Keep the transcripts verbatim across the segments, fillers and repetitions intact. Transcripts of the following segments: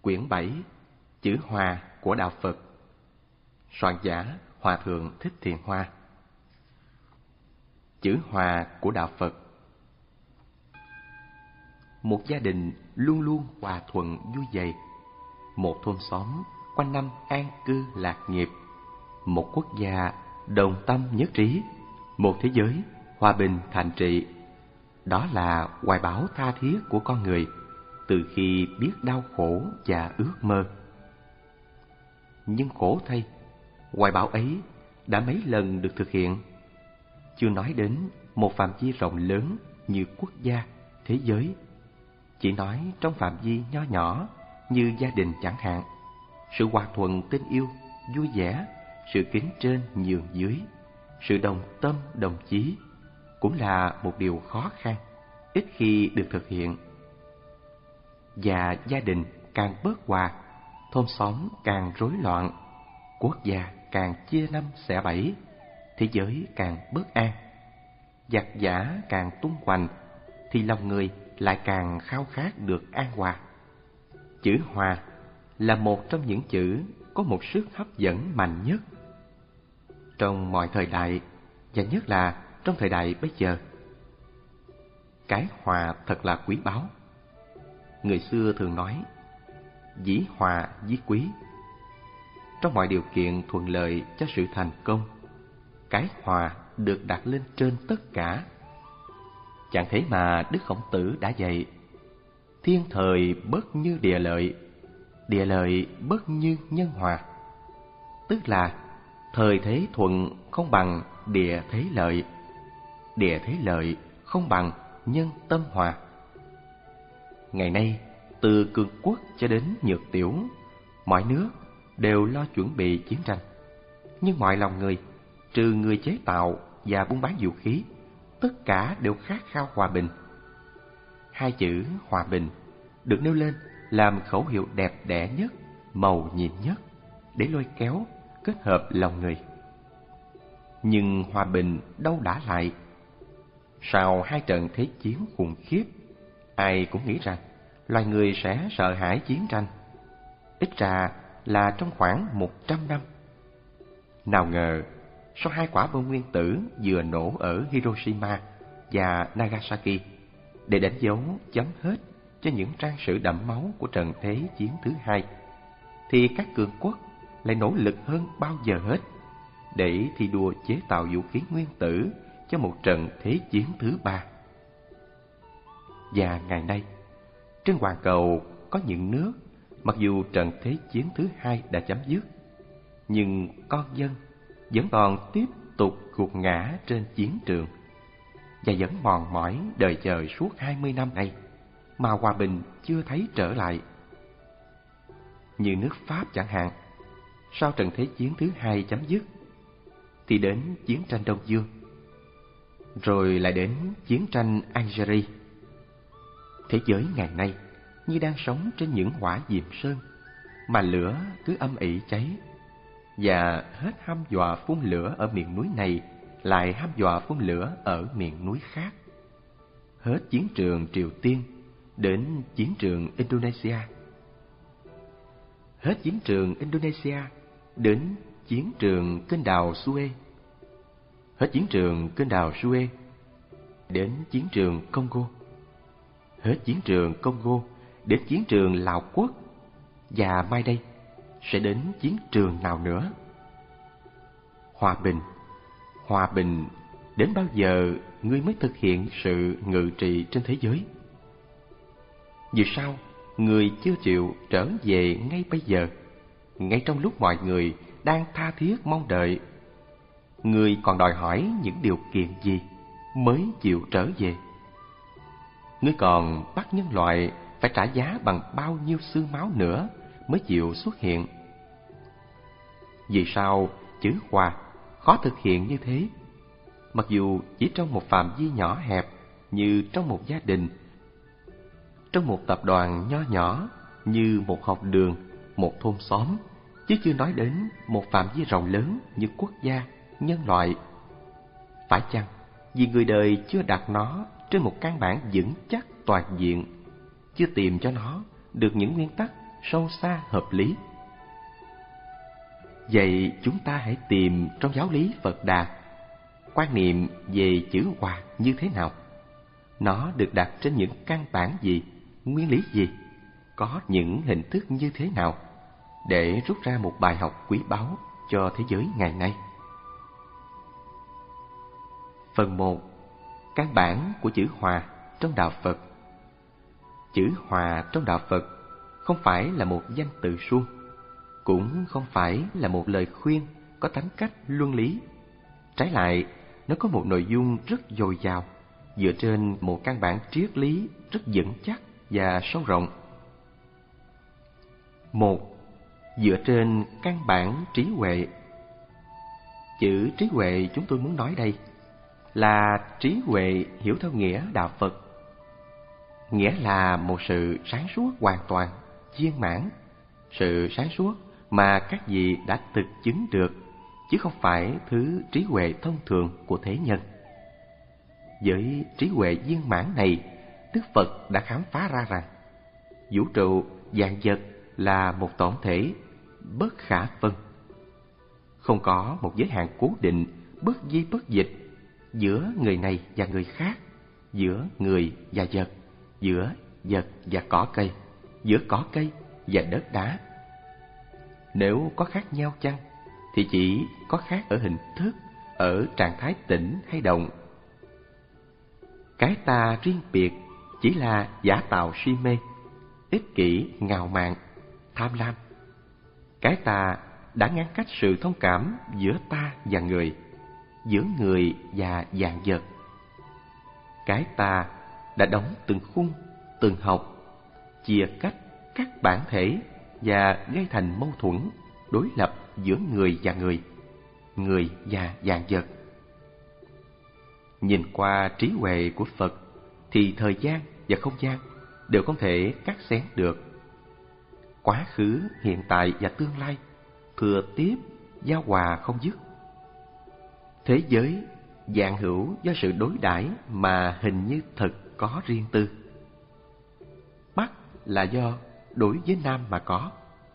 Quyển bảy, Chữ Hòa của Đạo Phật. Soạn giả Hòa Thượng Thích Thiện Hoa. Chữ Hòa của Đạo Phật. Một gia đình luôn luôn hòa thuận vui vầy, một thôn xóm quanh năm an cư lạc nghiệp, một quốc gia đồng tâm nhất trí, một thế giới hòa bình thạnh trị. Đó là hoài bão tha thiết của con người từ khi biết đau khổ và ước mơ. Nhưng khổ thay, hoài bão ấy đã mấy lần được thực hiện, chưa nói đến một phạm vi rộng lớn như quốc gia, thế giới. Chỉ nói trong phạm vi nho nhỏ như gia đình chẳng hạn, sự hòa thuận tình yêu, vui vẻ, sự kính trên nhường dưới, sự đồng tâm đồng chí cũng là một điều khó khăn, ít khi được thực hiện. Và gia đình càng bớt hòa, thôn xóm càng rối loạn, quốc gia càng chia năm xẻ bảy, thế giới càng bất an, giặc giã càng tung hoành, thì lòng người lại càng khao khát được an hòa. Chữ Hòa là một trong những chữ có một sức hấp dẫn mạnh nhất trong mọi thời đại, và nhất là trong thời đại bây giờ. Cái hòa thật là quý báu. Người xưa thường nói, dĩ hòa vi quý. Trong mọi điều kiện thuận lợi cho sự thành công, cái hòa được đặt lên trên tất cả. Chẳng thế mà Đức Khổng Tử đã dạy, thiên thời bất như địa lợi, địa lợi bất như nhân hòa. Tức là thời thế thuận không bằng địa thế lợi, địa thế lợi không bằng nhân tâm hòa. Ngày nay, từ cường quốc cho đến nhược tiểu, mọi nước đều lo chuẩn bị chiến tranh. Nhưng mọi lòng người, trừ người chế tạo và buôn bán vũ khí, tất cả đều khát khao hòa bình. Hai chữ hòa bình được nêu lên làm khẩu hiệu đẹp đẽ nhất, mầu nhiệm nhất để lôi kéo, kết hợp lòng người. Nhưng hòa bình đâu đã lại. Sau hai trận thế chiến khủng khiếp, ai cũng nghĩ rằng loài người sẽ sợ hãi chiến tranh, ít ra là trong khoảng một trăm năm. Nào ngờ, sau hai quả bom nguyên tử vừa nổ ở Hiroshima và Nagasaki để đánh dấu chấm hết cho những trang sử đẫm máu của trận thế chiến thứ hai, thì các cường quốc lại nỗ lực hơn bao giờ hết để thi đua chế tạo vũ khí nguyên tử cho một trận thế chiến thứ ba. Và ngày nay, trên toàn cầu có những nước mặc dù trận thế chiến thứ hai đã chấm dứt, nhưng con dân vẫn còn tiếp tục gục ngã trên chiến trường và vẫn mòn mỏi đợi chờ suốt hai mươi năm nay mà hòa bình chưa thấy trở lại. Như nước Pháp chẳng hạn, sau trận thế chiến thứ hai chấm dứt thì đến chiến tranh Đông Dương, rồi lại đến chiến tranh Algeria. Thế giới ngày nay như đang sống trên những hỏa diệm sơn, mà lửa cứ âm ỉ cháy, và hết hăm dọa phun lửa ở miền núi này lại hăm dọa phun lửa ở miền núi khác. Hết chiến trường Triều Tiên đến chiến trường Indonesia, hết chiến trường Indonesia đến chiến trường kênh đào Suez, hết chiến trường kênh đào Suez đến chiến trường Congo, hết chiến trường Congo đến chiến trường Lào Quốc, và mai đây sẽ đến chiến trường nào nữa. Hòa bình, hòa bình, đến bao giờ ngươi mới thực hiện sự ngự trị trên thế giới? Vì sao người chưa chịu trở về ngay bây giờ, ngay trong lúc mọi người đang tha thiết mong đợi? Người còn đòi hỏi những điều kiện gì mới chịu trở về? Ngươi còn bắt nhân loại phải trả giá bằng bao nhiêu xương máu nữa mới chịu xuất hiện? Vì sao chữ hòa khó thực hiện như thế? Mặc dù chỉ trong một phạm vi nhỏ hẹp như trong một gia đình, trong một tập đoàn nho nhỏ như một học đường, một thôn xóm, chứ chưa nói đến một phạm vi rộng lớn như quốc gia, nhân loại. Phải chăng vì người đời chưa đặt nó trên một căn bản vững chắc toàn diện, chưa tìm cho nó được những nguyên tắc sâu xa, hợp lý. Vậy chúng ta hãy tìm trong giáo lý Phật Đà quan niệm về chữ hòa như thế nào? Nó được đặt trên những căn bản gì, nguyên lý gì, có những hình thức như thế nào, để rút ra một bài học quý báu cho thế giới ngày nay. Phần một. Căn bản của chữ hòa trong đạo Phật. Chữ hòa trong đạo Phật không phải là một danh từ suông, cũng không phải là một lời khuyên có tính cách luân lý. Trái lại, nó có một nội dung rất dồi dào, dựa trên một căn bản triết lý rất vững chắc và sâu rộng. Một. Dựa trên căn bản trí huệ. Chữ trí huệ chúng tôi muốn nói đây là trí huệ hiểu theo nghĩa đạo Phật, nghĩa là một sự sáng suốt hoàn toàn, viên mãn, sự sáng suốt mà các vị đã thực chứng được, chứ không phải thứ trí huệ thông thường của thế nhân. Với trí huệ viên mãn này, Đức Phật đã khám phá ra rằng vũ trụ vạn vật là một tổng thể bất khả phân, không có một giới hạn cố định, bất di bất dịch giữa người này và người khác, giữa người và vật, giữa vật và cỏ cây, giữa cỏ cây và đất đá. Nếu có khác nhau chăng, thì chỉ có khác ở hình thức, ở trạng thái tĩnh hay động. Cái ta riêng biệt chỉ là giả tạo si mê, ích kỷ, ngạo mạn, tham lam. Cái ta đã ngăn cách sự thông cảm giữa ta và người, giữa người và vạn vật. Cái ta đã đóng từng khung, từng học, chia cách các bản thể và gây thành mâu thuẫn, đối lập giữa người và người, người và vạn vật. Nhìn qua trí huệ của Phật thì thời gian và không gian đều không thể cắt xén được. Quá khứ, hiện tại và tương lai thừa tiếp giao hòa không dứt. Thế giới vạn hữu do sự đối đãi mà hình như thật có riêng tư. Bắc là do đối với Nam mà có,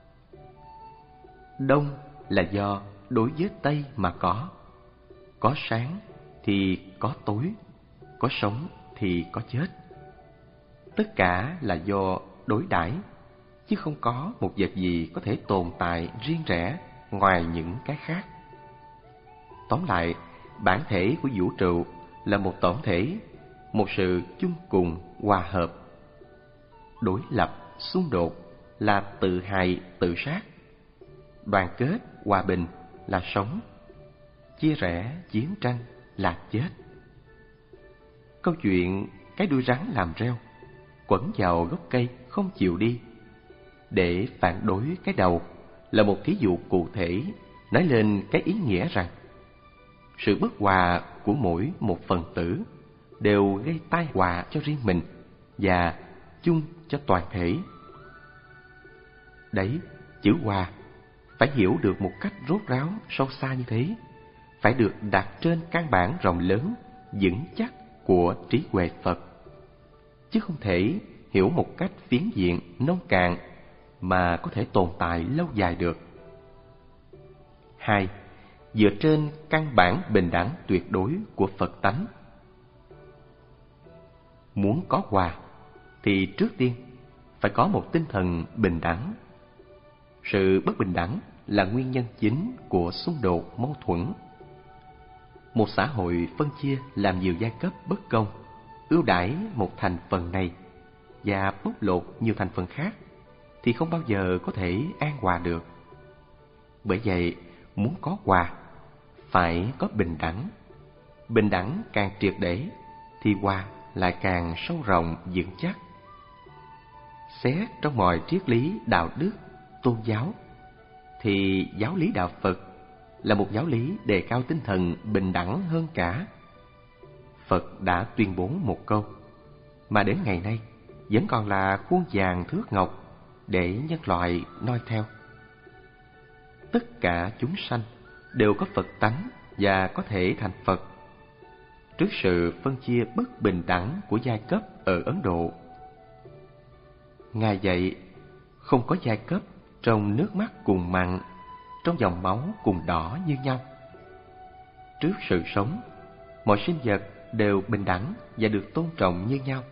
Đông là do đối với Tây mà có. Có sáng thì có tối, có sống thì có chết. Tất cả là do đối đãi, chứ không có một vật gì có thể tồn tại riêng rẽ ngoài những cái khác. Tóm lại, bản thể của vũ trụ là một tổng thể, một sự chung cùng, hòa hợp. Đối lập, xung đột là tự hại, tự sát. Đoàn kết, hòa bình là sống. Chia rẽ, chiến tranh là chết. Câu chuyện cái đuôi rắn làm reo, quẩn vào gốc cây không chịu đi, để phản đối cái đầu, là một thí dụ cụ thể nói lên cái ý nghĩa rằng sự bất hòa của mỗi một phần tử đều gây tai họa cho riêng mình và chung cho toàn thể. Đấy, chữ hòa phải hiểu được một cách rốt ráo, sâu xa như thế, phải được đặt trên căn bản rộng lớn, vững chắc của trí huệ Phật, chứ không thể hiểu một cách phiến diện, nông cạn mà có thể tồn tại lâu dài được. Hai, dựa trên căn bản bình đẳng tuyệt đối của Phật tánh. Muốn có hòa thì trước tiên phải có một tinh thần bình đẳng. Sự bất bình đẳng là nguyên nhân chính của xung đột, mâu thuẫn. Một xã hội phân chia làm nhiều giai cấp bất công, ưu đãi một thành phần này và bóc lột nhiều thành phần khác, thì không bao giờ có thể an hòa được. Bởi vậy, muốn có hòa phải có bình đẳng. Bình đẳng càng triệt để thì hòa lại càng sâu rộng, vững chắc. Xét trong mọi triết lý đạo đức, tôn giáo, thì giáo lý đạo Phật là một giáo lý đề cao tinh thần bình đẳng hơn cả. Phật đã tuyên bố một câu mà đến ngày nay vẫn còn là khuôn vàng thước ngọc để nhân loại noi theo: tất cả chúng sanh đều có Phật tánh và có thể thành Phật. Trước sự phân chia bất bình đẳng của giai cấp ở Ấn Độ, Ngài dạy không có giai cấp trong nước mắt cùng mặn, trong dòng máu cùng đỏ như nhau. Trước sự sống, mọi sinh vật đều bình đẳng và được tôn trọng như nhau.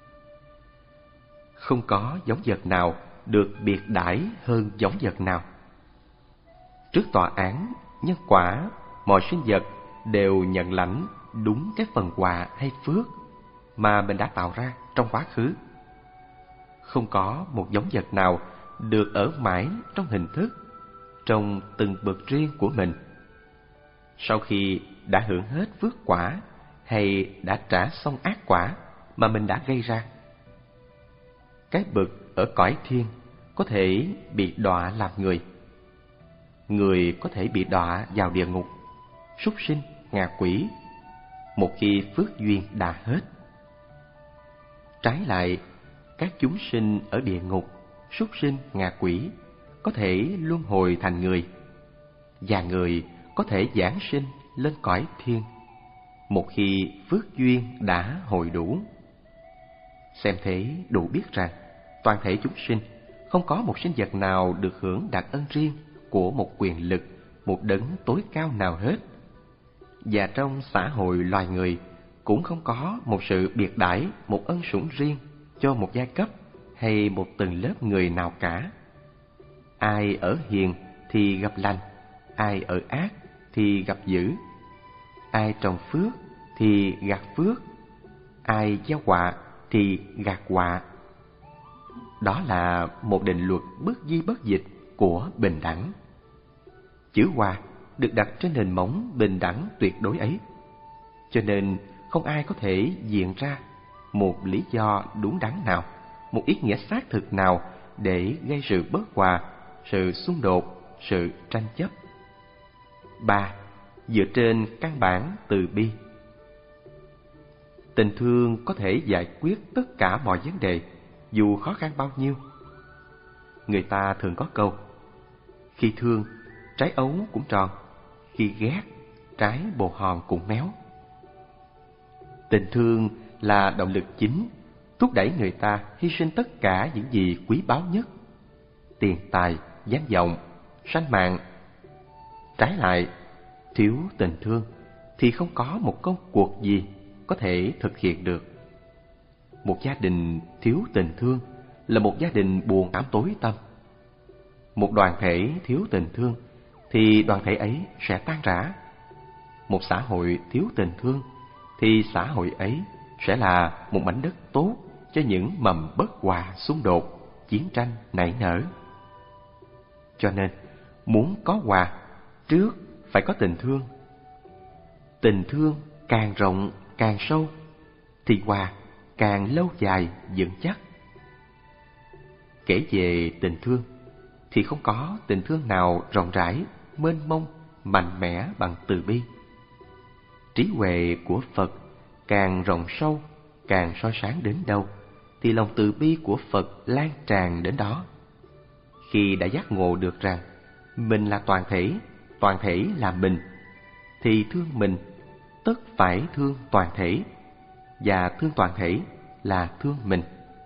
Không có giống vật nào được biệt đãi hơn giống vật nào. Trước tòa án nhân quả, mọi sinh vật đều nhận lãnh đúng cái phần quà hay phước mà mình đã tạo ra trong quá khứ. Không có một giống vật nào được ở mãi trong hình thức, trong từng bậc riêng của mình. Sau khi đã hưởng hết phước quả hay đã trả xong ác quả mà mình đã gây ra, cái bậc ở cõi thiên có thể bị đọa làm người. Người có thể bị đọa vào địa ngục, súc sinh, ngạ quỷ một khi phước duyên đã hết. Trái lại, các chúng sinh ở địa ngục, súc sinh, ngạ quỷ có thể luân hồi thành người, và người có thể giáng sinh lên cõi thiên một khi phước duyên đã hội đủ. Xem thế đủ biết rằng toàn thể chúng sinh không có một sinh vật nào được hưởng đặc ân riêng của một quyền lực, một đấng tối cao nào hết. Và trong xã hội loài người cũng không có một sự biệt đãi, một ân sủng riêng cho một giai cấp hay một tầng lớp người nào cả. Ai ở hiền thì gặp lành, ai ở ác thì gặp dữ, ai trồng phước thì gặt phước, ai gieo họa thì gặt họa. Đó là một định luật bất di bất dịch của bình đẳng. Chữ hòa được đặt trên nền móng bình đẳng tuyệt đối ấy, cho nên không ai có thể diện ra một lý do đúng đắn nào, một ý nghĩa xác thực nào để gây sự bất hòa, sự xung đột, sự tranh chấp. Ba, dựa trên căn bản từ bi. Tình thương có thể giải quyết tất cả mọi vấn đề, dù khó khăn bao nhiêu. Người ta thường có câu: khi thương, trái ấu cũng tròn; khi ghét, trái bồ hòn cũng méo. Tình thương là động lực chính thúc đẩy người ta hy sinh tất cả những gì quý báu nhất: tiền tài, danh vọng, sanh mạng. Trái lại, thiếu tình thương thì không có một công cuộc gì có thể thực hiện được. Một gia đình thiếu tình thương là một gia đình buồn ám tối tăm. Một đoàn thể thiếu tình thương thì đoàn thể ấy sẽ tan rã. Một xã hội thiếu tình thương thì xã hội ấy sẽ là một mảnh đất tốt cho những mầm bất hòa, xung đột, chiến tranh nảy nở. Cho nên, muốn có hòa, trước phải có tình thương. Tình thương càng rộng, càng sâu, thì hòa càng lâu dài, vững chắc. Kể về tình thương, thì không có tình thương nào rộng rãi, mênh mông, mạnh mẽ bằng từ bi. Trí huệ của Phật càng rộng sâu, càng soi sáng đến đâu, thì lòng từ bi của Phật lan tràn đến đó. Khi đã giác ngộ được rằng mình là toàn thể, toàn thể là mình, thì thương mình tất phải thương toàn thể, và thương toàn thể là thương mình.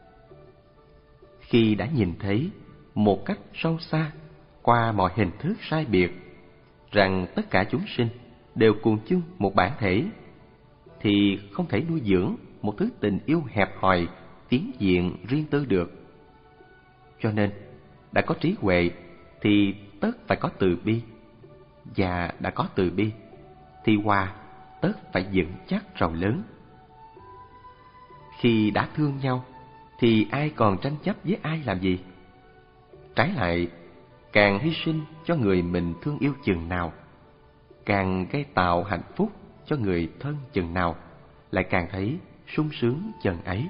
Khi đã nhìn thấy một cách sâu xa, qua mọi hình thức sai biệt, rằng tất cả chúng sinh đều cùng chung một bản thể, thì không thể nuôi dưỡng một thứ tình yêu hẹp hòi, tiến diện riêng tư được. Cho nên, đã có trí huệ thì tất phải có từ bi, và đã có từ bi thì hòa tất phải vững chắc rộng lớn. Khi đã thương nhau thì ai còn tranh chấp với ai làm gì? Trái lại, càng hy sinh cho người mình thương yêu chừng nào, càng gây tạo hạnh phúc cho người thân chừng nào, lại càng thấy sung sướng chừng ấy.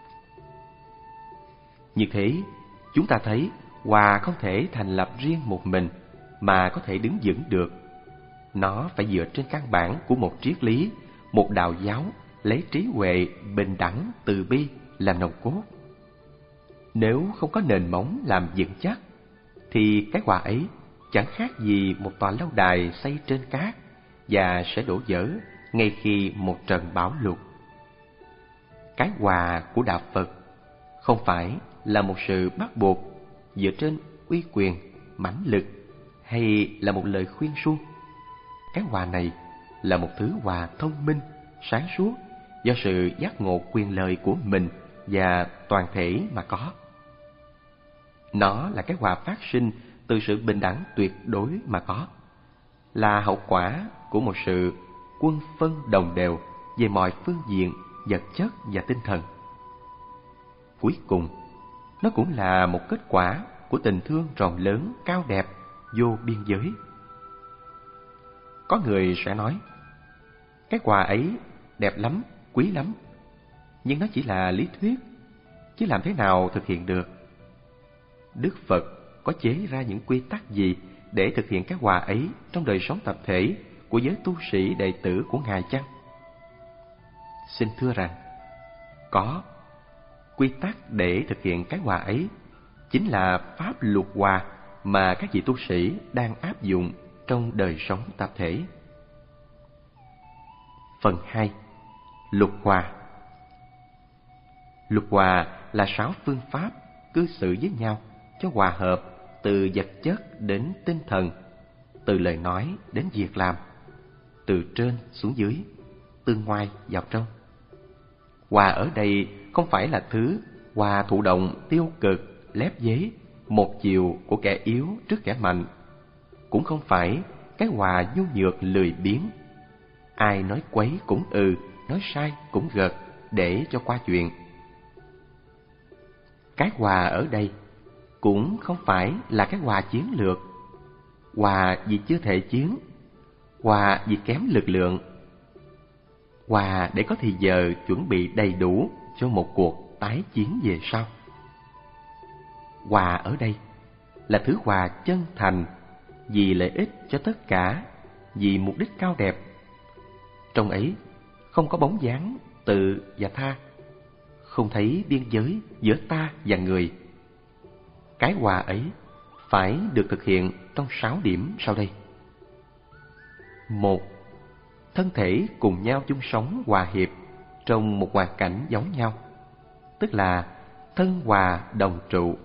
Như thế, chúng ta thấy hòa không thể thành lập riêng một mình mà có thể đứng vững được. Nó phải dựa trên căn bản của một triết lý, một đạo giáo lấy trí huệ, bình đẳng, từ bi làm nòng cốt. Nếu không có nền móng làm vững chắc, thì cái hòa ấy chẳng khác gì một tòa lâu đài xây trên cát và sẽ đổ vỡ ngay khi một trận bão lụt. Cái hòa của đạo Phật không phải là một sự bắt buộc, dựa trên uy quyền, mãnh lực hay là một lời khuyên suông. Cái hòa này là một thứ hòa thông minh, sáng suốt do sự giác ngộ quyền lợi của mình và toàn thể mà có. Nó là cái hòa phát sinh từ sự bình đẳng tuyệt đối mà có, là hậu quả của một sự quân phân đồng đều về mọi phương diện vật chất và tinh thần. Cuối cùng, nó cũng là một kết quả của tình thương rộng lớn, cao đẹp, vô biên giới. Có người sẽ nói, cái quà ấy đẹp lắm, quý lắm, nhưng nó chỉ là lý thuyết, chứ làm thế nào thực hiện được? Đức Phật có chế ra những quy tắc gì để thực hiện cái quà ấy trong đời sống tập thể của giới tu sĩ đệ tử của Ngài chăng? Xin thưa rằng, có. Quy tắc để thực hiện cái quà ấy chính là pháp luật hòa mà các vị tu sĩ đang áp dụng trong đời sống tập thể. Phần hai. Luật hòa. Luật hòa là sáu phương pháp cư xử với nhau cho hòa hợp từ vật chất đến tinh thần, từ lời nói đến việc làm, từ trên xuống dưới, từ ngoài vào trong. Hòa ở đây không phải là thứ hòa thụ động tiêu cực, lép vế, một chiều của kẻ yếu trước kẻ mạnh, cũng không phải cái hòa nhu nhược lười biếng, ai nói quấy cũng ừ, nói sai cũng gật để cho qua chuyện. Cái hòa ở đây cũng không phải là cái hòa chiến lược, hòa vì chưa thể chiến, hòa vì kém lực lượng, hòa để có thì giờ chuẩn bị đầy đủ cho một cuộc tái chiến về sau. Hòa ở đây là thứ hòa chân thành, vì lợi ích cho tất cả, vì mục đích cao đẹp. Trong ấy không có bóng dáng tự và tha, không thấy biên giới giữa ta và người. Cái hòa ấy phải được thực hiện trong sáu điểm sau đây. Một, thân thể cùng nhau chung sống hòa hiệp trong một hoàn cảnh giống nhau, tức là thân hòa đồng trụ.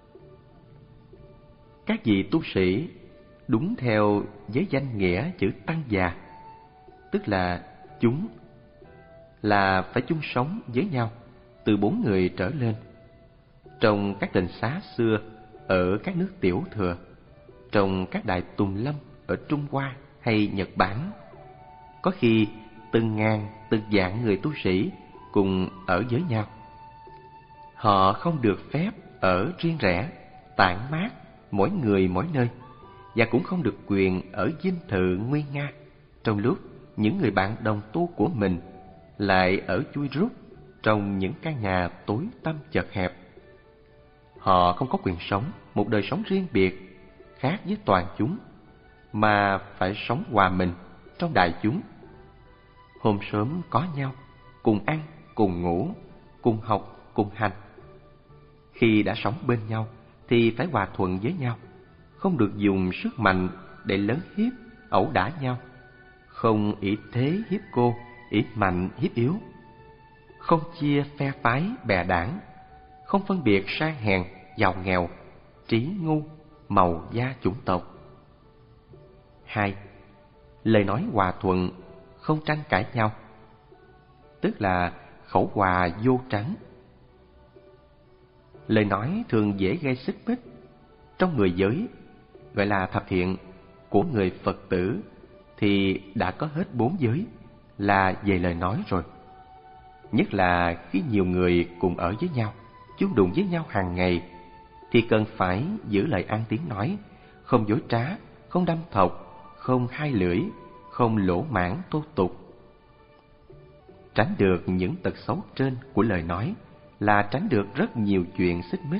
Các vị tu sĩ đúng theo với danh nghĩa chữ tăng già, tức là chúng, là phải chung sống với nhau từ bốn người trở lên. Trong các đền xá xưa ở các nước tiểu thừa, trong các đại tùng lâm ở Trung Hoa hay Nhật Bản, có khi từng ngàn, từng vạn người tu sĩ cùng ở với nhau. Họ không được phép ở riêng rẽ, tản mát, mỗi người mỗi nơi, và cũng không được quyền ở dinh thự nguy nga, trong lúc những người bạn đồng tu của mình lại ở chui rút trong những căn nhà tối tăm chật hẹp. Họ không có quyền sống một đời sống riêng biệt, khác với toàn chúng, mà phải sống hòa mình trong đại chúng. Hôm sớm có nhau, cùng ăn, cùng ngủ, cùng học, cùng hành. Khi đã sống bên nhau thì phải hòa thuận với nhau, không được dùng sức mạnh để lấn hiếp, ẩu đả nhau, không ỷ thế hiếp cô, ỷ mạnh hiếp yếu, không chia phe phái bè đảng, không phân biệt sang hèn, giàu nghèo, trí ngu, màu da chủng tộc. Hai, lời nói hòa thuận, không tranh cãi nhau, tức là khẩu hòa vô tránh. Lời nói thường dễ gây xích mích trong người giới, gọi là thập thiện của người Phật tử, thì đã có hết bốn giới là về lời nói rồi. Nhất là khi nhiều người cùng ở với nhau, chung đụng với nhau hàng ngày, thì cần phải giữ lời ăn tiếng nói, không dối trá, không đâm thọc, không hai lưỡi, không lỗ mãng thô tục. Tránh được những tật xấu trên của lời nói là tránh được rất nhiều chuyện xích mích.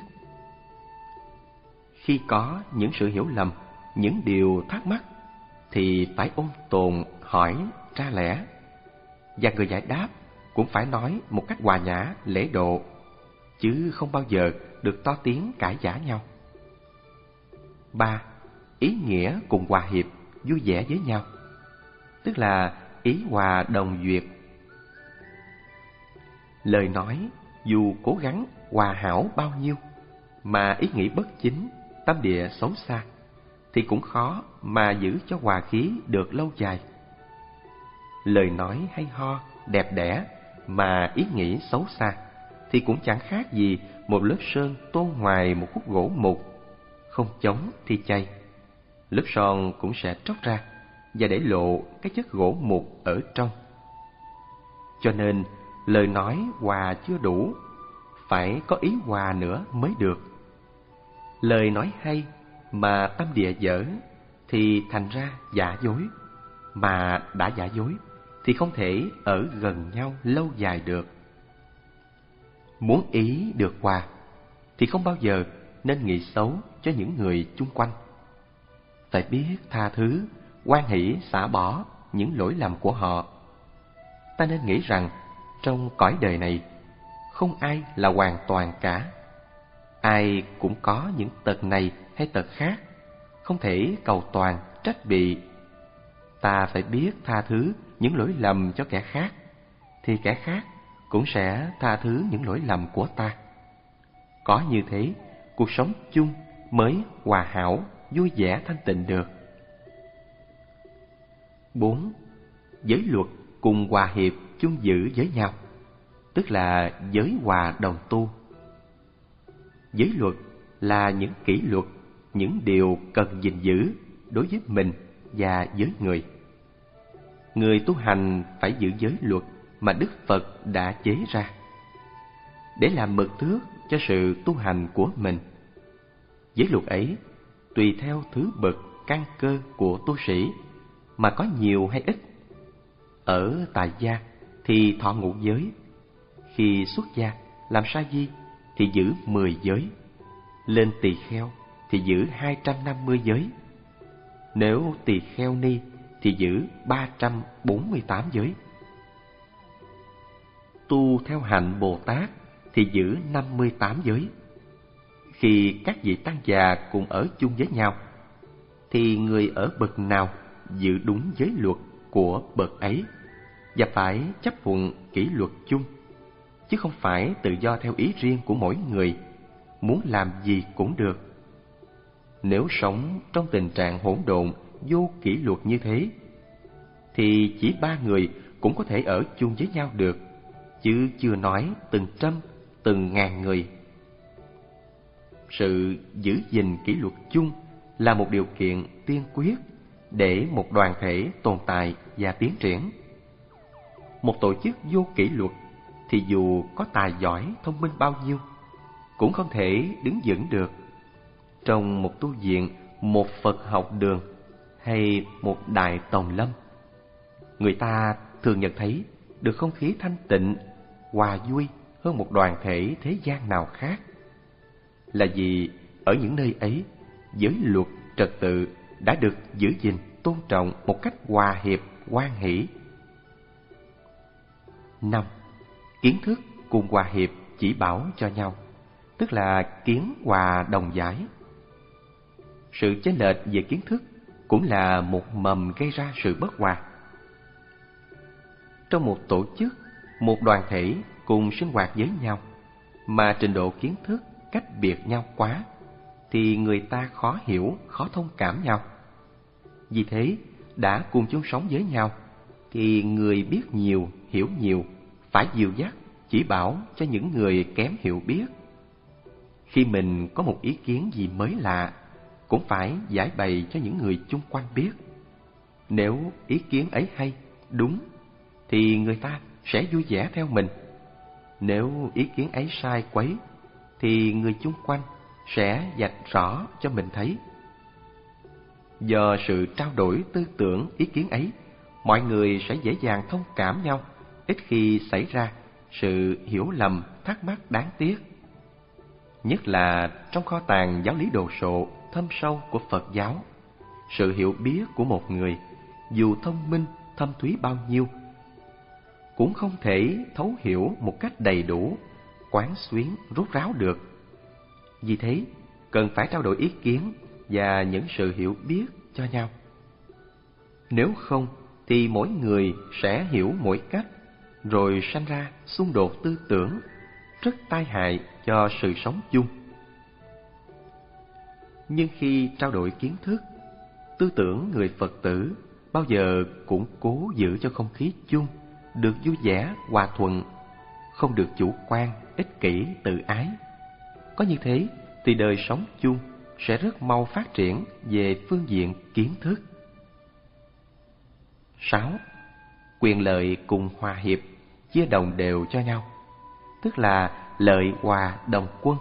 Khi có những sự hiểu lầm, những điều thắc mắc, thì phải ôn tồn hỏi ra lẽ, và người giải đáp cũng phải nói một cách hòa nhã, lễ độ, chứ không bao giờ được to tiếng cãi vã nhau. Ba, ý nghĩa cùng hòa hiệp, vui vẻ với nhau, tức là ý hòa đồng duyệt. Lời nói dù cố gắng hòa hảo bao nhiêu, mà ý nghĩ bất chính, tâm địa xấu xa, thì cũng khó mà giữ cho hòa khí được lâu dài. Lời nói hay ho, đẹp đẽ mà ý nghĩ xấu xa thì cũng chẳng khác gì một lớp sơn tô ngoài một khúc gỗ mục, không chống thì chay. Lớp son cũng sẽ tróc ra và để lộ cái chất gỗ mục ở trong. Cho nên lời nói hòa chưa đủ, phải có ý hòa nữa mới được. Lời nói hay mà tâm địa dở thì thành ra giả dối, mà đã giả dối thì không thể ở gần nhau lâu dài được. Muốn ý được hòa thì không bao giờ nên nghĩ xấu cho những người chung quanh. Phải biết tha thứ, hoan hỷ xả bỏ những lỗi lầm của họ. Ta nên nghĩ rằng trong cõi đời này không ai là hoàn toàn cả. Ai cũng có những tật này hay tật khác, không thể cầu toàn trách bị. Ta phải biết tha thứ những lỗi lầm cho kẻ khác, thì kẻ khác cũng sẽ tha thứ những lỗi lầm của ta. Có như thế, cuộc sống chung mới hòa hảo, vui vẻ thanh tịnh được. Bốn. Giới luật cùng hòa hiệp chung giữ với nhau, tức là giới hòa đồng tu. Giới luật là những kỷ luật, những điều cần gìn giữ đối với mình và với người. Người tu hành phải giữ giới luật mà Đức Phật đã chế ra, để làm mực thước cho sự tu hành của mình. Giới luật ấy tùy theo thứ bậc căn cơ của tu sĩ mà có nhiều hay ít. Ở tại gia thì thọ ngũ giới, khi xuất gia làm sa di thì giữ mười giới, lên tỳ kheo thì giữ hai trăm năm mươi giới, nếu tỳ kheo ni thì giữ ba trăm bốn mươi tám giới. Tu theo hạnh Bồ Tát thì giữ năm mươi tám giới. Khi các vị tăng già cùng ở chung với nhau, thì người ở bậc nào giữ đúng giới luật của bậc ấy và phải chấp thuận kỷ luật chung, chứ không phải tự do theo ý riêng của mỗi người, muốn làm gì cũng được. Nếu sống trong tình trạng hỗn độn, vô kỷ luật như thế, thì chỉ ba người cũng có thể ở chung với nhau được, chứ chưa nói từng trăm, từng ngàn người. Sự giữ gìn kỷ luật chung là một điều kiện tiên quyết để một đoàn thể tồn tại và tiến triển. Một tổ chức vô kỷ luật thì dù có tài giỏi, thông minh bao nhiêu, cũng không thể đứng vững được. Trong một tu viện, một Phật học đường hay một đại tòng lâm, người ta thường nhận thấy được không khí thanh tịnh, hòa vui hơn một đoàn thể thế gian nào khác. Là vì ở những nơi ấy, giới luật trật tự đã được giữ gìn, tôn trọng một cách hòa hiệp, hoan hỷ. Năm. Kiến thức cùng hòa hiệp chỉ bảo cho nhau, tức là kiến hòa đồng giải. Sự chênh lệch về kiến thức cũng là một mầm gây ra sự bất hòa. Trong một tổ chức, một đoàn thể cùng sinh hoạt với nhau, mà trình độ kiến thức cách biệt nhau quá, thì người ta khó hiểu, khó thông cảm nhau. Vì thế, đã cùng chung sống với nhau, thì người biết nhiều, hiểu nhiều, phải dìu dắt, chỉ bảo cho những người kém hiểu biết. Khi mình có một ý kiến gì mới lạ, cũng phải giải bày cho những người chung quanh biết. Nếu ý kiến ấy hay, đúng, thì người ta sẽ vui vẻ theo mình. Nếu ý kiến ấy sai quấy, thì người chung quanh sẽ vạch rõ cho mình thấy. Do sự trao đổi tư tưởng ý kiến ấy, mọi người sẽ dễ dàng thông cảm nhau, ít khi xảy ra sự hiểu lầm, thắc mắc đáng tiếc. Nhất là trong kho tàng giáo lý đồ sộ thâm sâu của Phật giáo, sự hiểu biết của một người, dù thông minh, thâm thúy bao nhiêu, cũng không thể thấu hiểu một cách đầy đủ, quán xuyến, rốt ráo được. Vì thế, cần phải trao đổi ý kiến và những sự hiểu biết cho nhau. Nếu không, thì mỗi người sẽ hiểu mỗi cách, rồi sanh ra xung đột tư tưởng, rất tai hại cho sự sống chung. Nhưng khi trao đổi kiến thức, tư tưởng người Phật tử bao giờ cũng cố giữ cho không khí chung được vui vẻ, hòa thuận, không được chủ quan, ích kỷ, tự ái. Có như thế thì đời sống chung sẽ rất mau phát triển về phương diện kiến thức. Sáu. Quyền lợi cùng hòa hiệp, chia đồng đều cho nhau, tức là lợi hòa đồng quân.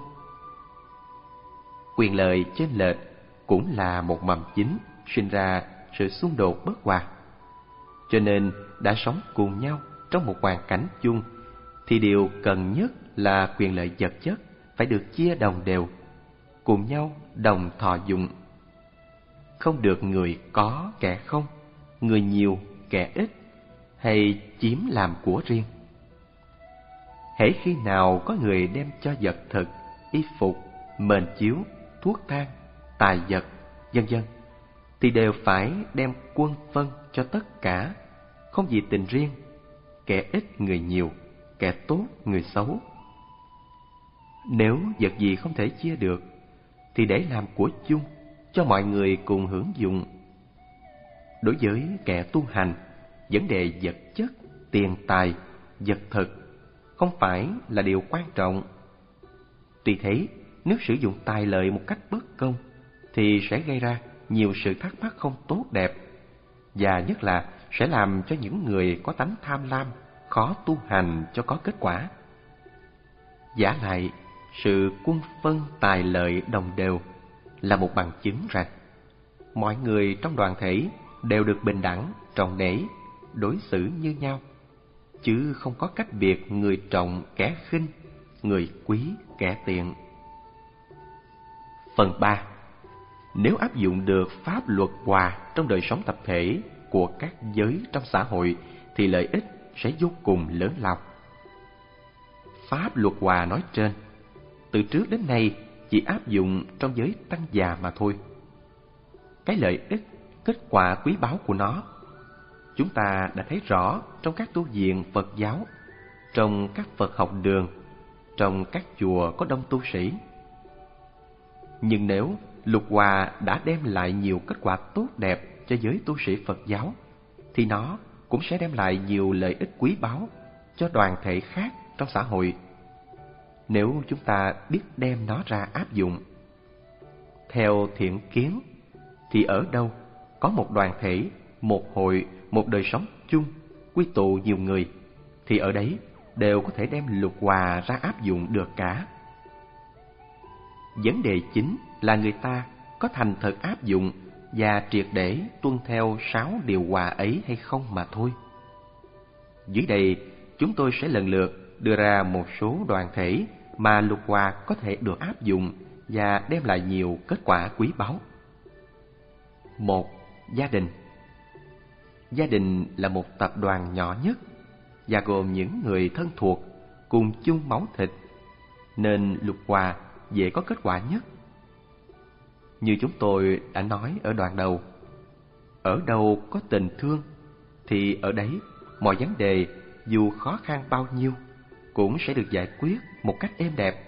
Quyền lợi chênh lệch cũng là một mầm chính sinh ra sự xung đột bất hòa. Cho nên đã sống cùng nhau trong một hoàn cảnh chung thì điều cần nhất là quyền lợi vật chất phải được chia đồng đều, cùng nhau đồng thọ dụng. Không được người có kẻ không, người nhiều kẻ ít, hay chiếm làm của riêng. Hễ khi nào có người đem cho vật thực, y phục, mền chiếu, thuốc thang, tài vật, vân vân, thì đều phải đem quân phân cho tất cả, không vì tình riêng, kẻ ít người nhiều, kẻ tốt người xấu. Nếu vật gì không thể chia được, thì để làm của chung, cho mọi người cùng hưởng dụng. Đối với kẻ tu hành, vấn đề vật chất, tiền tài, vật thực không phải là điều quan trọng. Tuy thế, nếu sử dụng tài lợi một cách bất công thì sẽ gây ra nhiều sự thắc mắc không tốt đẹp, và nhất là sẽ làm cho những người có tánh tham lam khó tu hành cho có kết quả. Giả lại, sự quân phân tài lợi đồng đều là một bằng chứng rằng mọi người trong đoàn thể đều được bình đẳng, trọng nể, đối xử như nhau, chứ không có cách biệt người trọng kẻ khinh, người quý kẻ tiện. Phần ba. Nếu áp dụng được pháp luật hòa trong đời sống tập thể của các giới trong xã hội thì lợi ích sẽ vô cùng lớn lao. Pháp luật hòa nói trên, từ trước đến nay chỉ áp dụng trong giới tăng già mà thôi. Cái lợi ích, kết quả quý báu của nó, chúng ta đã thấy rõ trong các tu viện Phật giáo, trong các Phật học đường, trong các chùa có đông tu sĩ. Nhưng nếu luật hòa đã đem lại nhiều kết quả tốt đẹp cho giới tu sĩ Phật giáo, thì nó cũng sẽ đem lại nhiều lợi ích quý báu cho đoàn thể khác trong xã hội, nếu chúng ta biết đem nó ra áp dụng. Theo thiện kiến, thì ở đâu có một đoàn thể, một hội, một đời sống chung, quy tụ nhiều người, thì ở đấy đều có thể đem luật hòa ra áp dụng được cả. Vấn đề chính là người ta có thành thật áp dụng và triệt để tuân theo sáu điều hòa ấy hay không mà thôi. Dưới đây, chúng tôi sẽ lần lượt đưa ra một số đoàn thể mà luật hòa có thể được áp dụng và đem lại nhiều kết quả quý báu. Một. Gia đình. Gia đình là một tập đoàn nhỏ nhất và gồm những người thân thuộc cùng chung máu thịt, nên luật hòa dễ có kết quả nhất. Như chúng tôi đã nói ở đoạn đầu, ở đâu có tình thương thì ở đấy mọi vấn đề dù khó khăn bao nhiêu cũng sẽ được giải quyết một cách êm đẹp.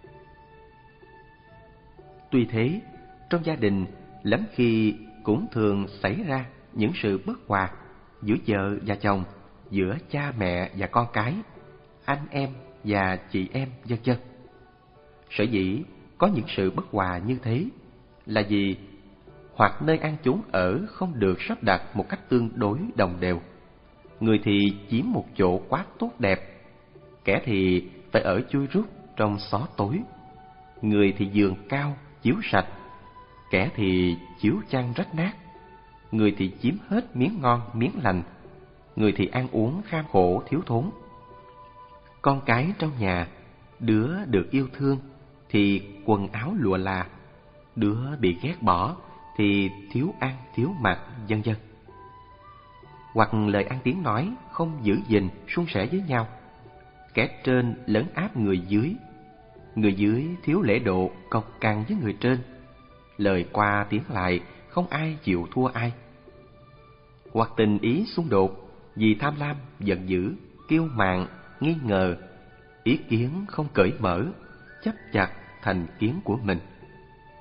Tuy thế, trong gia đình lắm khi cũng thường xảy ra những sự bất hòa giữa vợ và chồng, giữa cha mẹ và con cái, anh em và chị em, vân vân. Sở dĩ có những sự bất hòa như thế là vì hoặc nơi ăn chốn ở không được sắp đặt một cách tương đối đồng đều. Người thì chiếm một chỗ quá tốt đẹp, kẻ thì phải ở chui rút trong xó tối. Người thì giường cao, chiếu sạch, kẻ thì chiếu chăn rách nát. Người thì chiếm hết miếng ngon, miếng lành, người thì ăn uống kham khổ, thiếu thốn. Con cái trong nhà, đứa được yêu thương thì quần áo lụa là, đứa bị ghét bỏ thì thiếu ăn, thiếu mặc, vân vân. Hoặc lời ăn tiếng nói không giữ gìn, suôn sẻ với nhau, kẻ trên lấn áp người dưới, người dưới thiếu lễ độ, cộc cằn với người trên, lời qua tiếng lại, không ai chịu thua ai. Hoặc tình ý xung đột vì tham lam, giận dữ, kiêu mạn, nghi ngờ, ý kiến không cởi mở, chấp chặt thành kiến của mình.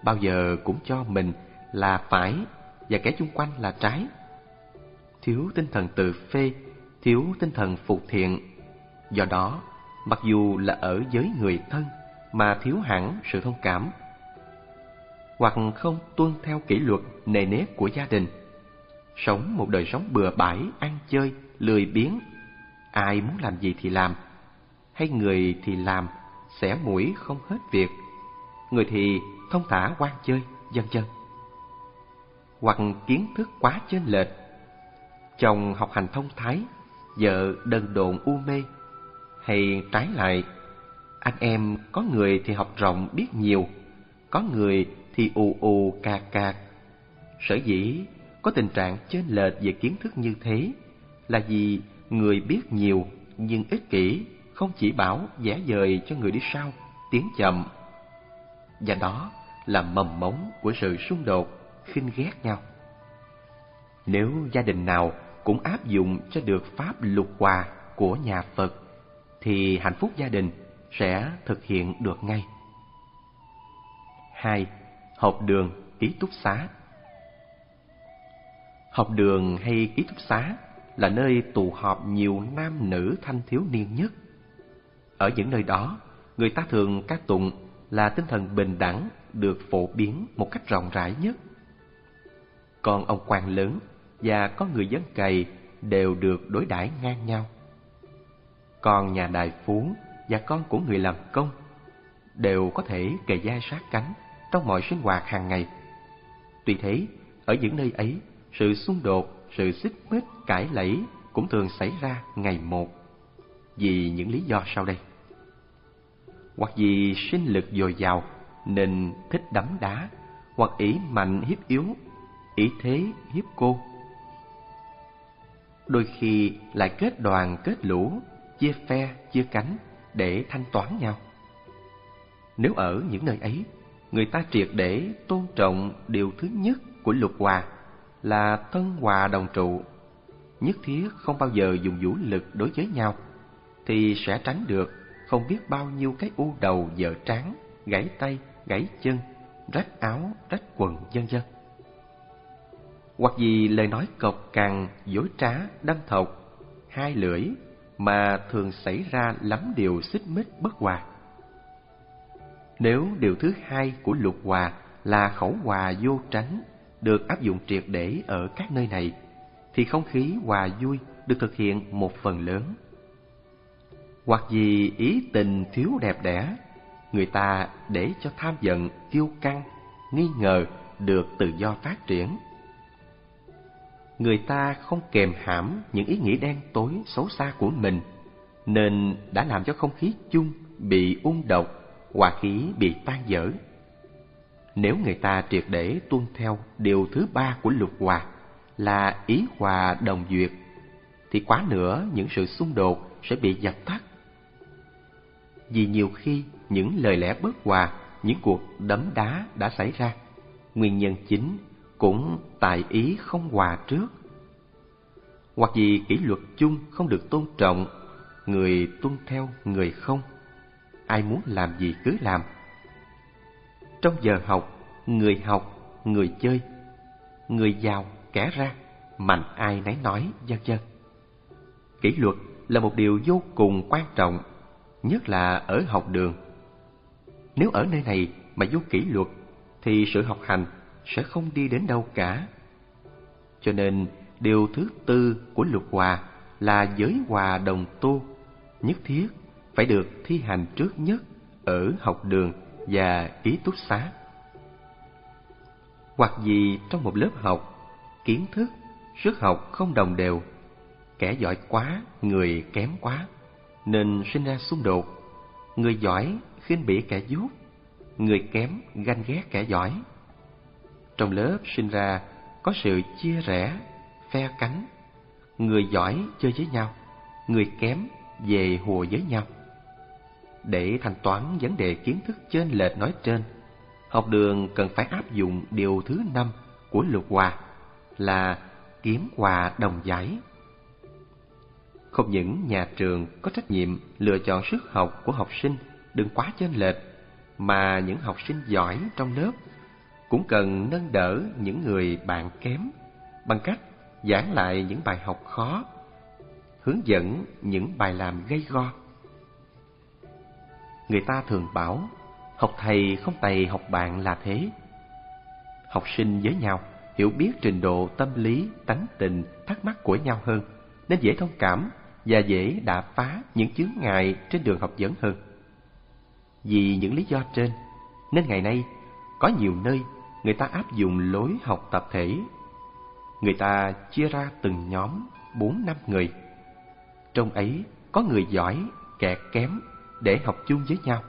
bao giờ cũng cho mình là phải và kẻ chung quanh là trái. Thiếu tinh thần tự phê, thiếu tinh thần phục thiện. Do đó, mặc dù là ở giới người thân mà thiếu hẳn sự thông cảm, hoặc không tuân theo kỷ luật nề nếp của gia đình, sống một đời sống bừa bãi, ăn chơi, lười biếng, ai muốn làm gì thì làm, hay người thì làm, xẻ mũi không hết việc, người thì thông thả quan chơi, vân vân. Hoặc kiến thức quá chênh lệch, chồng học hành thông thái, vợ đần độn u mê, hay trái lại, anh em có người thì học rộng biết nhiều, có người thì ù ù cà cà. Sở dĩ có tình trạng chênh lệch về kiến thức như thế là vì người biết nhiều nhưng ích kỷ, không chỉ bảo vẽ vời cho người đi sau tiến chậm, và đó là mầm mống của sự xung đột, khinh ghét nhau. Nếu gia đình nào cũng áp dụng cho được pháp lục hòa của nhà Phật, thì hạnh phúc gia đình sẽ thực hiện được ngay. Hai, học đường, ký túc xá. Học đường hay ký túc xá là nơi tụ họp nhiều nam nữ thanh thiếu niên nhất. Ở những nơi đó, người ta thường ca tụng là tinh thần bình đẳng được phổ biến một cách rộng rãi nhất. Còn ông quan lớn và có người dân cày đều được đối đãi ngang nhau. Còn nhà đại phú và con của người làm công đều có thể kề vai sát cánh trong mọi sinh hoạt hàng ngày. Tuy thế, ở những nơi ấy, sự xung đột, sự xích mích, cãi lẫy cũng thường xảy ra ngày một, vì những lý do sau đây. Hoặc vì sinh lực dồi dào nên thích đấm đá, hoặc ỷ mạnh hiếp yếu, ỷ thế hiếp cô. Đôi khi lại kết đoàn kết lũ, chia phe chia cánh để thanh toán nhau. Nếu ở những nơi ấy, người ta triệt để tôn trọng điều thứ nhất của luật hòa là thân hòa đồng trụ, nhất thiết không bao giờ dùng vũ lực đối với nhau, thì sẽ tránh được không biết bao nhiêu cái u đầu vợ trán, gãy tay, gãy chân, rách áo, rách quần, vân vân. Hoặc vì lời nói cộc cằn, dối trá, đâm thọc, hai lưỡi mà thường xảy ra lắm điều xích mích bất hòa. Nếu điều thứ hai của luật hòa là khẩu hòa vô tránh được áp dụng triệt để ở các nơi này, thì không khí hòa vui được thực hiện một phần lớn. Hoặc vì ý tình thiếu đẹp đẽ, người ta để cho tham giận, kiêu căng, nghi ngờ được tự do phát triển. Người ta không kềm hãm những ý nghĩ đen tối xấu xa của mình, nên đã làm cho không khí chung bị ung độc, hòa khí bị tan vỡ. Nếu người ta triệt để tuân theo điều thứ ba của luật hòa là ý hòa đồng duyệt, thì quá nữa những sự xung đột sẽ bị dập tắt. Vì nhiều khi những lời lẽ bất hòa, những cuộc đấm đá đã xảy ra, nguyên nhân chính cũng tại ý không hòa trước. Hoặc vì kỷ luật chung không được tôn trọng, người tuân theo người không, ai muốn làm gì cứ làm. Trong giờ học, người học, người chơi, người giàu, kẻ ra, mạnh ai nấy nói, vân vân. Kỷ luật là một điều vô cùng quan trọng, nhất là ở học đường. Nếu ở nơi này mà vô kỷ luật, thì sự học hành sẽ không đi đến đâu cả. Cho nên, điều thứ tư của luật hòa là giới hòa đồng tu, nhất thiết phải được thi hành trước nhất ở học đường và ký túc xá. Hoặc vì trong một lớp học, kiến thức, sức học không đồng đều, kẻ giỏi quá, người kém quá, nên sinh ra xung đột. Người giỏi khinh bỉ kẻ dốt, người kém ganh ghét kẻ giỏi. Trong lớp sinh ra có sự chia rẽ, phe cánh. Người giỏi chơi với nhau, người kém về hùa với nhau. Để thanh toán vấn đề kiến thức chênh lệch nói trên, học đường cần phải áp dụng điều thứ năm của luật hòa là kiếm hòa đồng giải. Không những nhà trường có trách nhiệm lựa chọn sức học của học sinh đừng quá chênh lệch, mà những học sinh giỏi trong lớp cũng cần nâng đỡ những người bạn kém bằng cách giảng lại những bài học khó, hướng dẫn những bài làm gay go. Người ta thường bảo, học thầy không thầy học bạn là thế. Học sinh với nhau hiểu biết trình độ tâm lý, tánh tình, thắc mắc của nhau hơn, nên dễ thông cảm và dễ đả phá những chướng ngại trên đường học vấn hơn. Vì những lý do trên, nên ngày nay có nhiều nơi người ta áp dụng lối học tập thể. Người ta chia ra từng nhóm bốn năm người. Trong ấy có người giỏi, kẻ kém để học chung với nhau.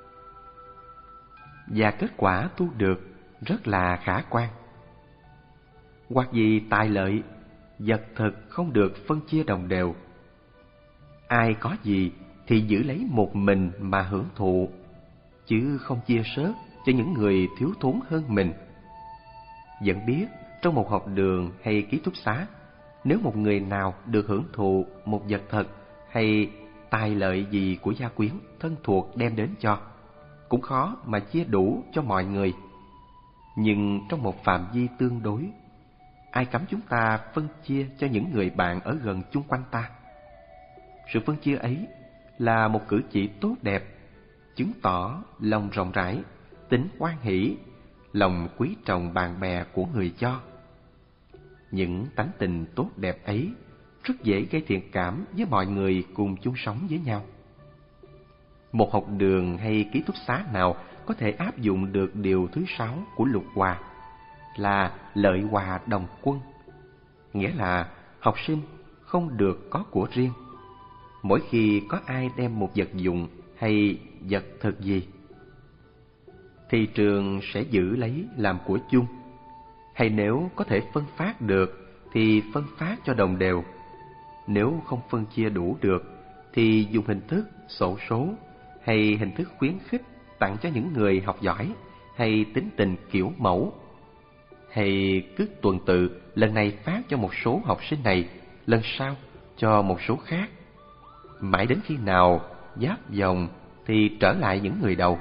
Và kết quả thu được rất là khả quan. Hoặc vì tài lợi, vật thực không được phân chia đồng đều. Ai có gì thì giữ lấy một mình mà hưởng thụ, chứ không chia sớt cho những người thiếu thốn hơn mình. Vẫn biết trong một học đường hay ký túc xá, nếu một người nào được hưởng thụ một vật thật hay tài lợi gì của gia quyến thân thuộc đem đến cho, cũng khó mà chia đủ cho mọi người. Nhưng trong một phạm vi tương đối, ai cấm chúng ta phân chia cho những người bạn ở gần chung quanh ta? Sự phân chia ấy là một cử chỉ tốt đẹp, chứng tỏ lòng rộng rãi, tính hoan hỷ, lòng quý trọng bạn bè của người cho. Những tánh tình tốt đẹp ấy rất dễ gây thiện cảm với mọi người cùng chung sống với nhau. Một học đường hay ký túc xá nào có thể áp dụng được điều thứ sáu của luật hòa là lợi hòa đồng quân, nghĩa là học sinh không được có của riêng. Mỗi khi có ai đem một vật dụng hay vật thực gì, thì trường sẽ giữ lấy làm của chung, hay nếu có thể phân phát được thì phân phát cho đồng đều. Nếu không phân chia đủ được thì dùng hình thức xổ số hay hình thức khuyến khích tặng cho những người học giỏi hay tính tình kiểu mẫu, hay cứ tuần tự lần này phát cho một số học sinh này, lần sau cho một số khác, mãi đến khi nào giáp vòng thì trở lại những người đầu.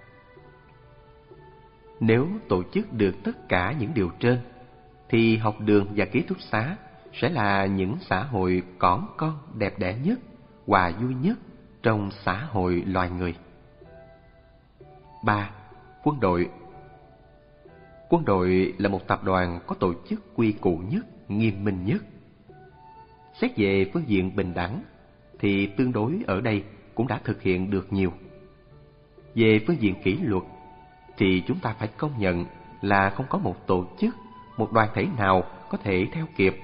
Nếu tổ chức được tất cả những điều trên, thì học đường và ký túc xá sẽ là những xã hội cỏn con đẹp đẽ nhất, hòa vui nhất trong xã hội loài người. ba. Quân đội. Quân đội là một tập đoàn có tổ chức quy củ nhất, nghiêm minh nhất. Xét về phương diện bình đẳng thì tương đối ở đây cũng đã thực hiện được nhiều. Về phương diện kỷ luật thì chúng ta phải công nhận là không có một tổ chức, một đoàn thể nào có thể theo kịp.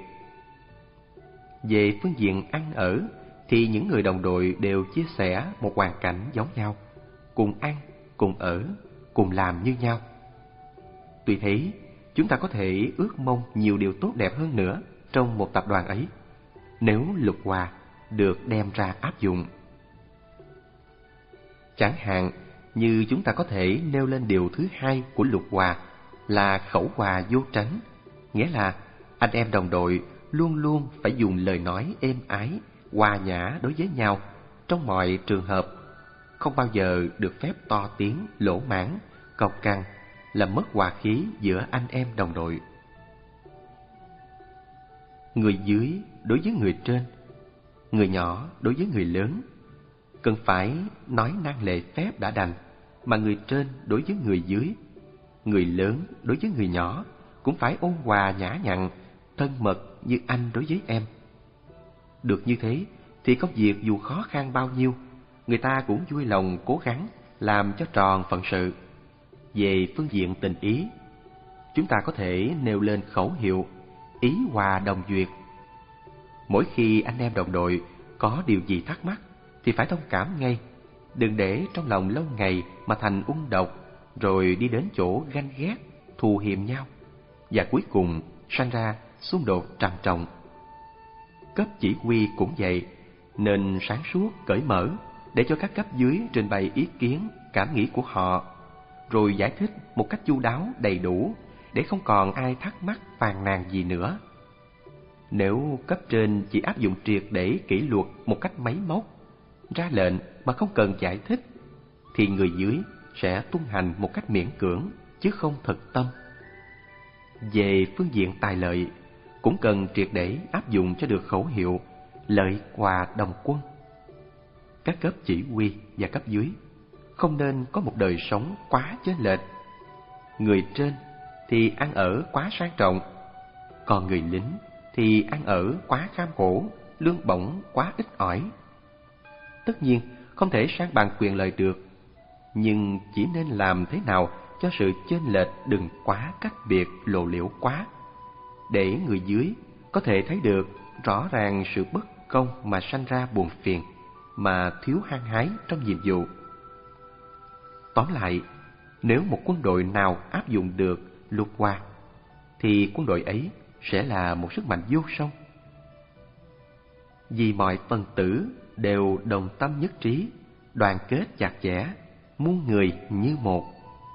Về phương diện ăn ở thì những người đồng đội đều chia sẻ một hoàn cảnh giống nhau, cùng ăn, cùng ở, cùng làm như nhau. Tuy thế, chúng ta có thể ước mong nhiều điều tốt đẹp hơn nữa trong một tập đoàn ấy, nếu luật hòa được đem ra áp dụng. Chẳng hạn như chúng ta có thể nêu lên điều thứ hai của luật hòa là khẩu hòa vô tránh, nghĩa là anh em đồng đội luôn luôn phải dùng lời nói êm ái, hòa nhã đối với nhau trong mọi trường hợp, không bao giờ được phép to tiếng, lỗ mãng, cộc cằn, làm mất hòa khí giữa anh em đồng đội. Người dưới đối với người trên, người nhỏ đối với người lớn, cần phải nói năng lễ phép đã đành, mà người trên đối với người dưới, người lớn đối với người nhỏ cũng phải ôn hòa nhã nhặn, thân mật như anh đối với em. Được như thế thì công việc dù khó khăn bao nhiêu, người ta cũng vui lòng cố gắng làm cho tròn phận sự. Về phương diện tình ý, chúng ta có thể nêu lên khẩu hiệu ý hòa đồng duyệt. Mỗi khi anh em đồng đội có điều gì thắc mắc thì phải thông cảm ngay, đừng để trong lòng lâu ngày mà thành ung độc, rồi đi đến chỗ ganh ghét, thù hiềm nhau, và cuối cùng sanh ra xung đột trầm trọng. Cấp chỉ huy cũng vậy, nên sáng suốt, cởi mở để cho các cấp dưới trình bày ý kiến, cảm nghĩ của họ, rồi giải thích một cách chu đáo, đầy đủ, để không còn ai thắc mắc phàn nàn gì nữa. Nếu cấp trên chỉ áp dụng triệt để kỷ luật một cách máy móc, ra lệnh mà không cần giải thích, thì người dưới sẽ tuân hành một cách miễn cưỡng chứ không thực tâm. Về phương diện tài lợi, cũng cần triệt để áp dụng cho được khẩu hiệu lợi hòa đồng quân. Các cấp chỉ huy và cấp dưới không nên có một đời sống quá chênh lệch. Người trên thì ăn ở quá sang trọng, còn người lính thì ăn ở quá kham khổ, lương bổng quá ít ỏi. Tất nhiên không thể san bằng quyền lợi được, nhưng chỉ nên làm thế nào cho sự chênh lệch đừng quá cách biệt lộ liễu quá, để người dưới có thể thấy được rõ ràng sự bất công mà sanh ra buồn phiền, mà thiếu hăng hái trong nhiệm vụ. Tóm lại, nếu một quân đội nào áp dụng được luật hòa, thì quân đội ấy sẽ là một sức mạnh vô song. Vì mọi phần tử đều đồng tâm nhất trí, đoàn kết chặt chẽ, muôn người như một.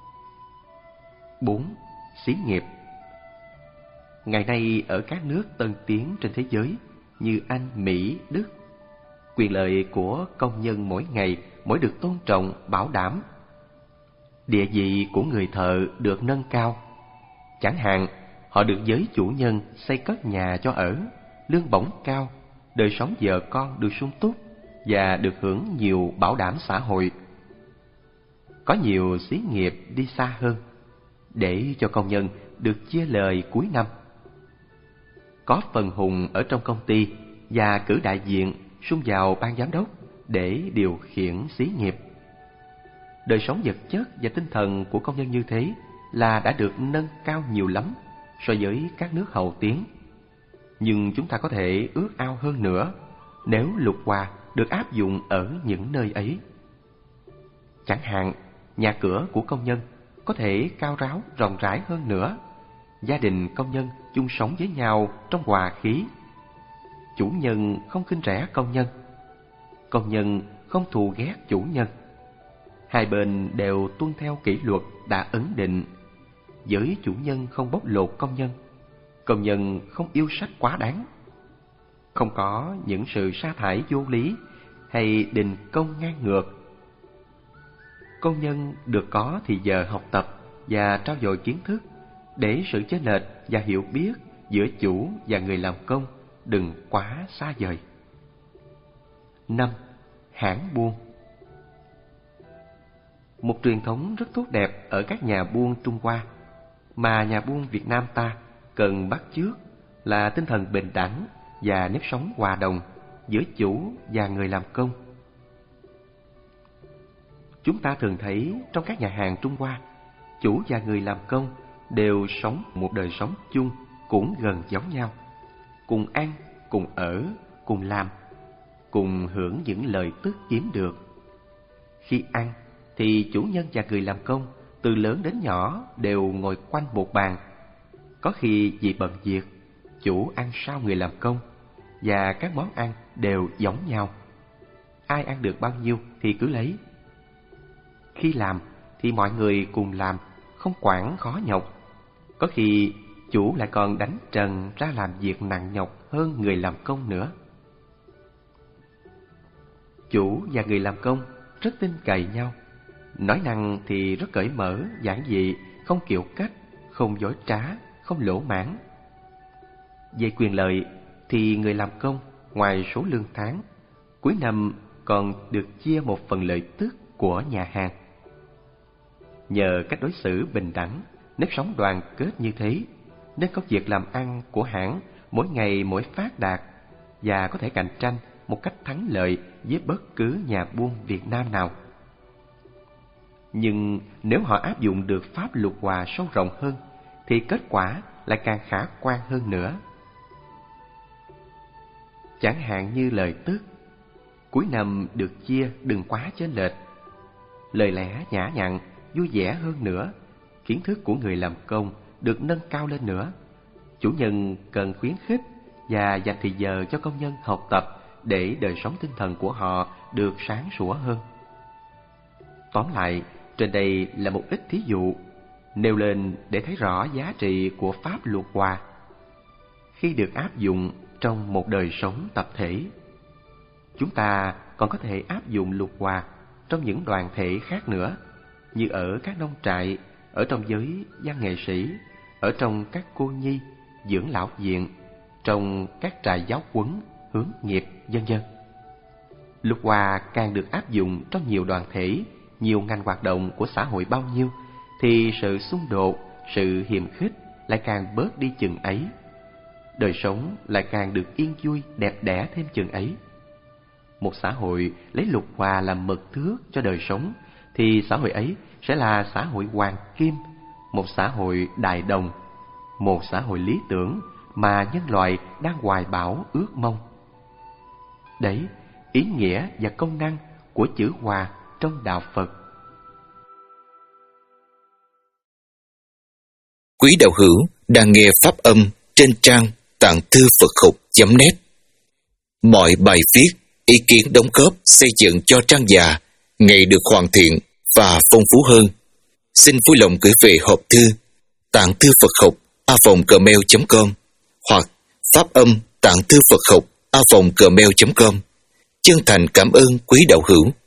Bốn. Xí nghiệp. Ngày nay ở các nước tân tiến trên thế giới như Anh, Mỹ, Đức, quyền lợi của công nhân mỗi ngày mỗi được tôn trọng, bảo đảm. Địa vị của người thợ được nâng cao. Chẳng hạn, họ được giới chủ nhân xây cất nhà cho ở, lương bổng cao, đời sống vợ con được sung túc và được hưởng nhiều bảo đảm xã hội. Có nhiều xí nghiệp đi xa hơn, để cho công nhân được chia lời cuối năm. Có phần hùng ở trong công ty và cử đại diện xung vào ban giám đốc để điều khiển xí nghiệp. Đời sống vật chất và tinh thần của công nhân như thế là đã được nâng cao nhiều lắm so với các nước hậu tiến. Nhưng chúng ta có thể ước ao hơn nữa nếu luật hòa được áp dụng ở những nơi ấy. Chẳng hạn, nhà cửa của công nhân có thể cao ráo rộng rãi hơn nữa. Gia đình công nhân chung sống với nhau trong hòa khí. Chủ nhân không khinh rẻ công nhân, công nhân không thù ghét chủ nhân. Hai bên đều tuân theo kỷ luật đã ấn định. Giới chủ nhân không bóc lột công nhân, công nhân không yêu sách quá đáng. Không có những sự sa thải vô lý hay đình công ngang ngược. Công nhân được có thì giờ học tập và trau dồi kiến thức, để sự chênh lệch và hiểu biết giữa chủ và người làm công đừng quá xa vời. Năm. Hãng buôn. Một truyền thống rất tốt đẹp ở các nhà buôn Trung Hoa mà nhà buôn Việt Nam ta cần bắt chước là tinh thần bình đẳng và nếp sống hòa đồng giữa chủ và người làm công. Chúng ta thường thấy trong các nhà hàng Trung Hoa, chủ và người làm công đều sống một đời sống chung cũng gần giống nhau, cùng ăn, cùng ở, cùng làm, cùng hưởng những lợi tức kiếm được. Khi ăn thì chủ nhân và người làm công từ lớn đến nhỏ đều ngồi quanh một bàn. Có khi vì bận việc, chủ ăn sau người làm công, và các món ăn đều giống nhau. Ai ăn được bao nhiêu thì cứ lấy. Khi làm thì mọi người cùng làm, không quản khó nhọc. Có khi chủ lại còn đánh trần ra làm việc nặng nhọc hơn người làm công nữa. Chủ và người làm công rất tin cậy nhau, nói năng thì rất cởi mở, giản dị, không kiệu cách, không dối trá, không lỗ mãng. Về quyền lợi thì người làm công ngoài số lương tháng, cuối năm còn được chia một phần lợi tức của nhà hàng. Nhờ cách đối xử bình đẳng, nếp sống đoàn kết như thế, nên công việc làm ăn của hãng mỗi ngày mỗi phát đạt và có thể cạnh tranh một cách thắng lợi với bất cứ nhà buôn Việt Nam nào. Nhưng nếu họ áp dụng được pháp luật hòa sâu rộng hơn, thì kết quả lại càng khả quan hơn nữa. Chẳng hạn như lời tức, cuối năm được chia đừng quá chênh lệch. Lời lẽ nhã nhặn, vui vẻ hơn nữa, kiến thức của người làm công được nâng cao lên nữa. Chủ nhân cần khuyến khích và dành thời giờ cho công nhân học tập để đời sống tinh thần của họ được sáng sủa hơn. Tóm lại, trên đây là một ít thí dụ nêu lên để thấy rõ giá trị của pháp luật hòa khi được áp dụng trong một đời sống tập thể. Chúng ta còn có thể áp dụng luật hòa trong những đoàn thể khác nữa, như ở các nông trại, ở trong giới văn nghệ sĩ, ở trong các cô nhi, dưỡng lão viện, trong các trại giáo huấn, hướng nghiệp, vân vân. Luật hòa càng được áp dụng trong nhiều đoàn thể, nhiều ngành hoạt động của xã hội bao nhiêu, thì sự xung đột, sự hiềm khích lại càng bớt đi chừng ấy. Đời sống lại càng được yên vui, đẹp đẽ thêm chừng ấy. Một xã hội lấy luật hòa làm mực thước cho đời sống, thì xã hội ấy sẽ là xã hội hoàng kim, một xã hội đại đồng, một xã hội lý tưởng mà nhân loại đang hoài bão ước mong. Đấy, ý nghĩa và công năng của chữ hòa trong đạo Phật. Quý đạo hữu đang nghe pháp âm trên trang tạng thư Phật học chấm net. Mọi bài viết, ý kiến đóng góp xây dựng cho trang già ngày được hoàn thiện và phong phú hơn. Xin vui lòng gửi về hộp thư tạng thư Phật học a vòng gmail chấm com hoặc pháp âm tạng thư Phật học a vòng gmail chấm com. Chân thành cảm ơn quý đạo hữu.